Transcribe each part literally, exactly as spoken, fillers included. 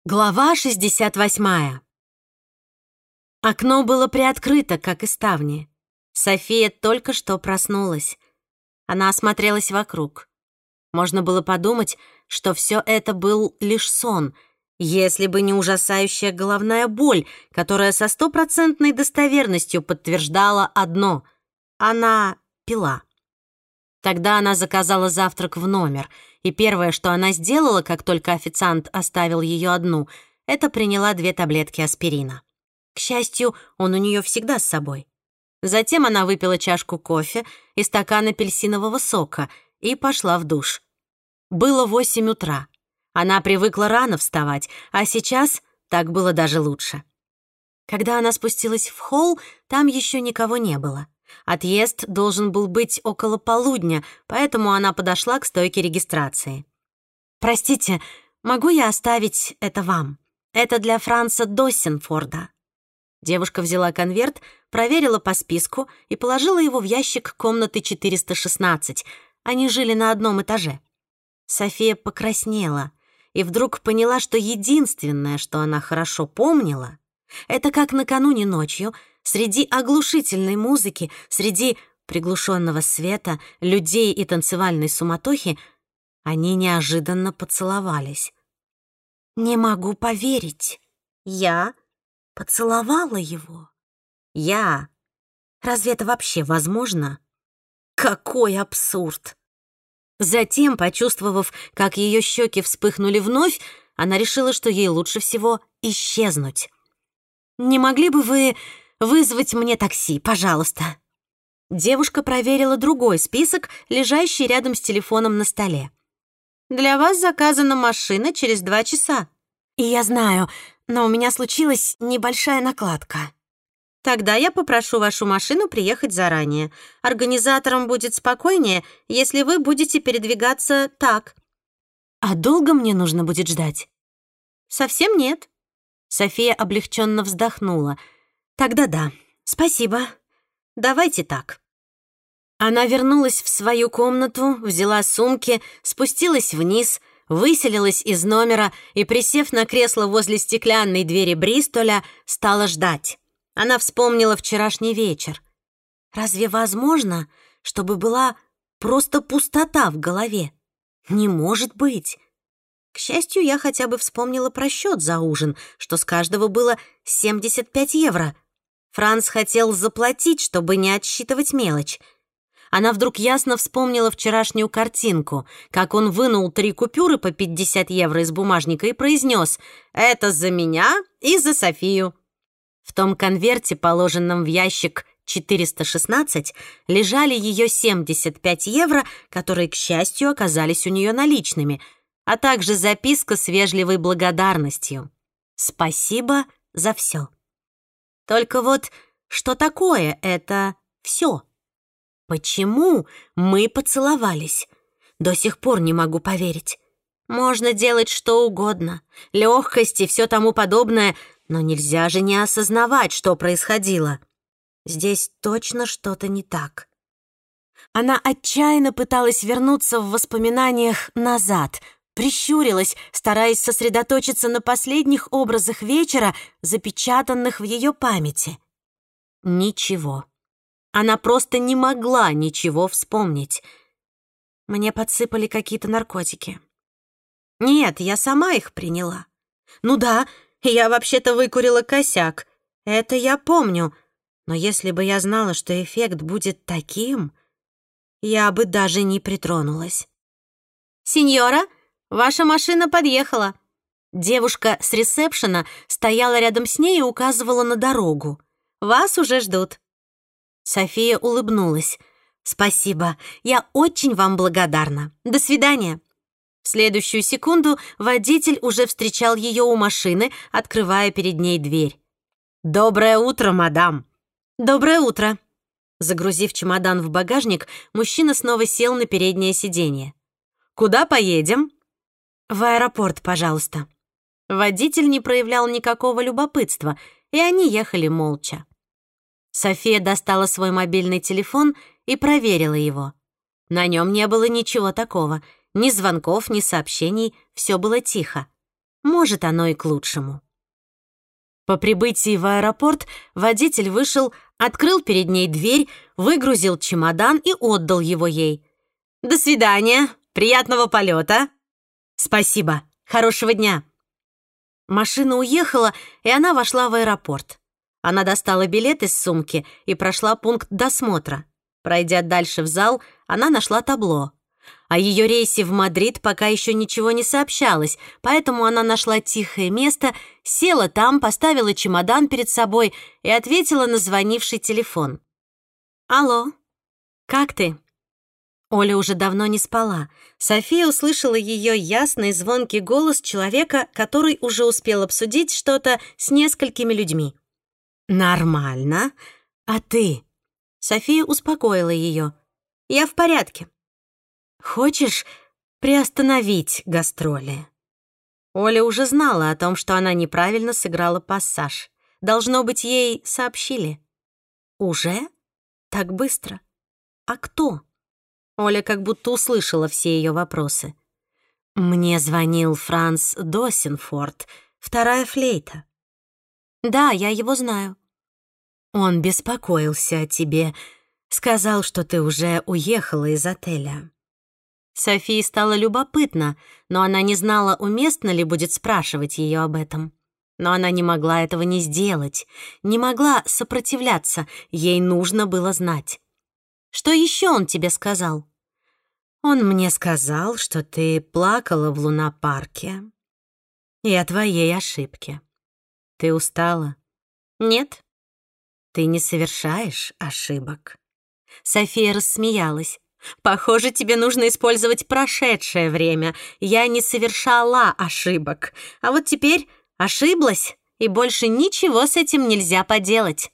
Глава шестьдесят восьмая. Окно было приоткрыто, как и ставни. София только что проснулась. Она осмотрелась вокруг. Можно было подумать, что все это был лишь сон, если бы не ужасающая головная боль, которая со стопроцентной достоверностью подтверждала одно — она пила. Тогда она заказала завтрак в номер, и первое, что она сделала, как только официант оставил ее одну, это приняла две таблетки аспирина. К счастью, он у нее всегда с собой. Затем она выпила чашку кофе и стакан апельсинового сока и пошла в душ. Было восемь утра. Она привыкла рано вставать, а сейчас так было даже лучше. Когда она спустилась в холл, там еще никого не было. Отъезд должен был быть около полудня, поэтому она подошла к стойке регистрации. «Простите, могу я оставить это вам? Это для Франца Доссенфорда». Девушка взяла конверт, проверила по списку и положила его в ящик комнаты четыреста шестнадцать. Они жили на одном этаже. София покраснела и вдруг поняла, что единственное, что она хорошо помнила, это как накануне ночью среди оглушительной музыки, среди приглушенного света, людей и танцевальной суматохи они неожиданно поцеловались. «Не могу поверить. Я поцеловала его. Я. Разве это вообще возможно? Какой абсурд!» Затем, почувствовав, как ее щеки вспыхнули вновь, она решила, что ей лучше всего исчезнуть. «Не могли бы вы вызвать мне такси, пожалуйста?» Девушка проверила другой список, лежащий рядом с телефоном на столе. «Для вас заказана машина через два часа». «И я знаю, но у меня случилась небольшая накладка». «Тогда я попрошу вашу машину приехать заранее. Организаторам будет спокойнее, если вы будете передвигаться так». «А долго мне нужно будет ждать?» «Совсем нет». София облегченно вздохнула. «Тогда да, спасибо. Давайте так». Она вернулась в свою комнату, взяла сумки, спустилась вниз, выселилась из номера и, присев на кресло возле стеклянной двери Бристоля, стала ждать. Она вспомнила вчерашний вечер. Разве возможно, чтобы была просто пустота в голове? Не может быть. К счастью, я хотя бы вспомнила про счет за ужин, что с каждого было семьдесят пять евро. Франц хотел заплатить, чтобы не отсчитывать мелочь. Она вдруг ясно вспомнила вчерашнюю картинку, как он вынул три купюры по пятьдесят евро из бумажника и произнес: «Это за меня и за Софию». В том конверте, положенном в ящик четыреста шестнадцать, лежали ее семьдесят пять евро, которые, к счастью, оказались у нее наличными, а также записка с вежливой благодарностью. «Спасибо за все». Только вот что такое это все? Почему мы поцеловались? До сих пор не могу поверить. Можно делать что угодно, легкость и все тому подобное, но нельзя же не осознавать, что происходило. Здесь точно что-то не так. Она отчаянно пыталась вернуться в воспоминаниях назад, прищурилась, стараясь сосредоточиться на последних образах вечера, запечатанных в ее памяти. Ничего. Она просто не могла ничего вспомнить. Мне подсыпали какие-то наркотики. Нет, я сама их приняла. Ну да, я вообще-то выкурила косяк. Это я помню. Но если бы я знала, что эффект будет таким, я бы даже не притронулась. «Сеньора, ваша машина подъехала». Девушка с ресепшена стояла рядом с ней и указывала на дорогу. «Вас уже ждут». София улыбнулась. «Спасибо, я очень вам благодарна. До свидания». В следующую секунду водитель уже встречал ее у машины, открывая перед ней дверь. «Доброе утро, мадам!» «Доброе утро!» Загрузив чемодан в багажник, мужчина снова сел на переднее сиденье. «Куда поедем?» «В аэропорт, пожалуйста». Водитель не проявлял никакого любопытства, и они ехали молча. София достала свой мобильный телефон и проверила его. На нем не было ничего такого. Ни звонков, ни сообщений, все было тихо. Может, оно и к лучшему. По прибытии в аэропорт водитель вышел, открыл перед ней дверь, выгрузил чемодан и отдал его ей. «До свидания! Приятного полета!» «Спасибо! Хорошего дня!» Машина уехала, и она вошла в аэропорт. Она достала билет из сумки и прошла пункт досмотра. Пройдя дальше в зал, она нашла табло. О ее рейсе в Мадрид пока еще ничего не сообщалось, поэтому она нашла тихое место, села там, поставила чемодан перед собой и ответила на звонивший телефон. «Алло, как ты?» Оля уже давно не спала. София услышала ее ясный звонкий голос человека, который уже успел обсудить что-то с несколькими людьми. «Нормально. А ты?» София успокоила ее. «Я в порядке. Хочешь приостановить гастроли?» Оля уже знала о том, что она неправильно сыграла пассаж. Должно быть, ей сообщили. «Уже? Так быстро? А кто?» Оля как будто услышала все ее вопросы. «Мне звонил Франц Досенфорд, вторая флейта». «Да, я его знаю». «Он беспокоился о тебе, сказал, что ты уже уехала из отеля». Софии стало любопытно, но она не знала, уместно ли будет спрашивать ее об этом. Но она не могла этого не сделать, не могла сопротивляться, ей нужно было знать. «Что еще он тебе сказал?» «Он мне сказал, что ты плакала в лунопарке и о твоей ошибке. Ты устала?» «Нет». «Ты не совершаешь ошибок». София рассмеялась. «Похоже, тебе нужно использовать прошедшее время. Я не совершала ошибок. А вот теперь ошиблась, и больше ничего с этим нельзя поделать».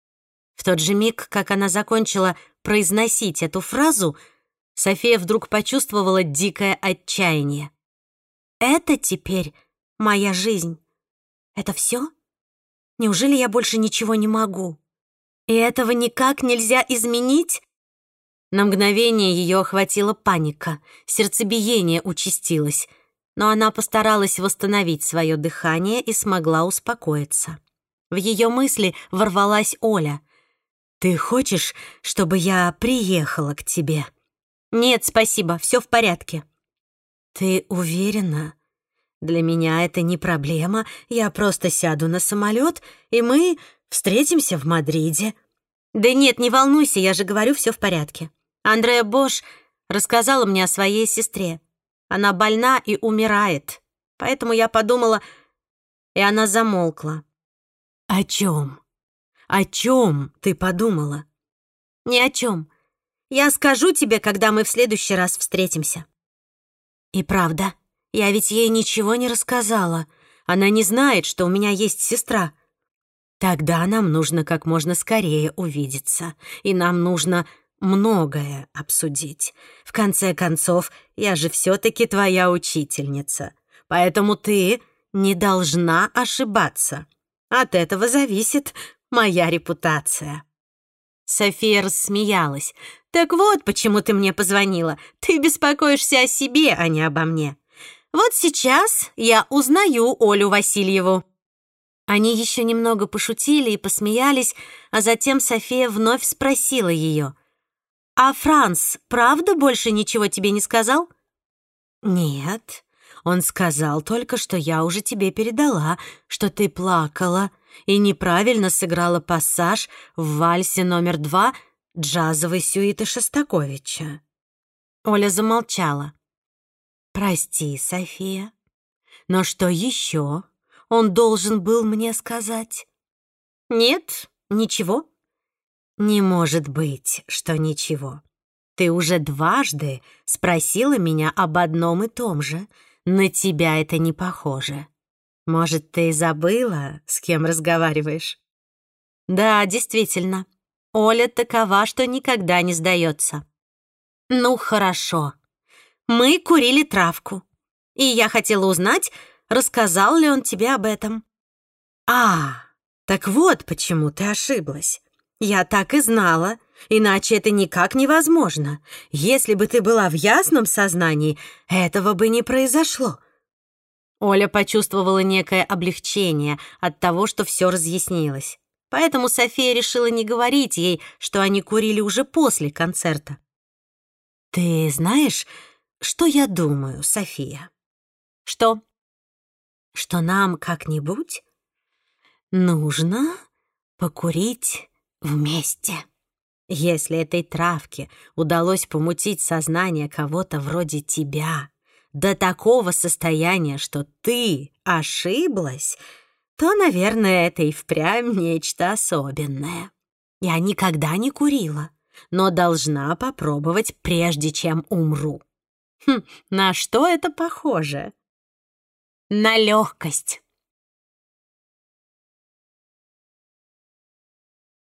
В тот же миг, как она закончила произносить эту фразу, София вдруг почувствовала дикое отчаяние. «Это теперь моя жизнь. Это все? Неужели я больше ничего не могу? И этого никак нельзя изменить?» На мгновение ее охватила паника, сердцебиение участилось, но она постаралась восстановить свое дыхание и смогла успокоиться. В ее мысли ворвалась Оля. «Ты хочешь, чтобы я приехала к тебе?» «Нет, спасибо, все в порядке». «Ты уверена? Для меня это не проблема. Я просто сяду на самолет, и мы встретимся в Мадриде». «Да нет, не волнуйся, я же говорю, все в порядке. Андреа Бош рассказала мне о своей сестре. Она больна и умирает, поэтому я подумала...» И она замолкла. «О чем? О чем ты подумала?» «Ни о чем. Я скажу тебе, когда мы в следующий раз встретимся». «И правда, я ведь ей ничего не рассказала. Она не знает, что у меня есть сестра. Тогда нам нужно как можно скорее увидеться, и нам нужно многое обсудить. В конце концов, я же все-таки твоя учительница, поэтому ты не должна ошибаться. От этого зависит моя репутация». София рассмеялась. «Так вот, почему ты мне позвонила. Ты беспокоишься о себе, а не обо мне. Вот сейчас я узнаю Олю Васильеву». Они еще немного пошутили и посмеялись, а затем София вновь спросила ее. «А Франц, правда, больше ничего тебе не сказал?» «Нет, он сказал только, что я уже тебе передала, что ты плакала и неправильно сыграла пассаж в вальсе номер два джазовой сюиты Шостаковича». Оля замолчала. «Прости, София, но что еще он должен был мне сказать?» «Нет, ничего». «Не может быть, что ничего. Ты уже дважды спросила меня об одном и том же. На тебя это не похоже. Может, ты забыла, с кем разговариваешь?» «Да, действительно. Оля такова, что никогда не сдается». «Ну, хорошо. Мы курили травку, и я хотела узнать, рассказал ли он тебе об этом». «А, так вот почему ты ошиблась. Я так и знала, иначе это никак невозможно. Если бы ты была в ясном сознании, этого бы не произошло». Оля почувствовала некое облегчение от того, что все разъяснилось. Поэтому София решила не говорить ей, что они курили уже после концерта. «Ты знаешь, что я думаю, София?» «Что?» «Что нам как-нибудь нужно покурить вместе. Если этой травке удалось помутить сознание кого-то вроде тебя до такого состояния, что ты ошиблась, то, наверное, это и впрямь нечто особенное. Я никогда не курила, но должна попробовать, прежде чем умру. Хм, на что это похоже? На легкость.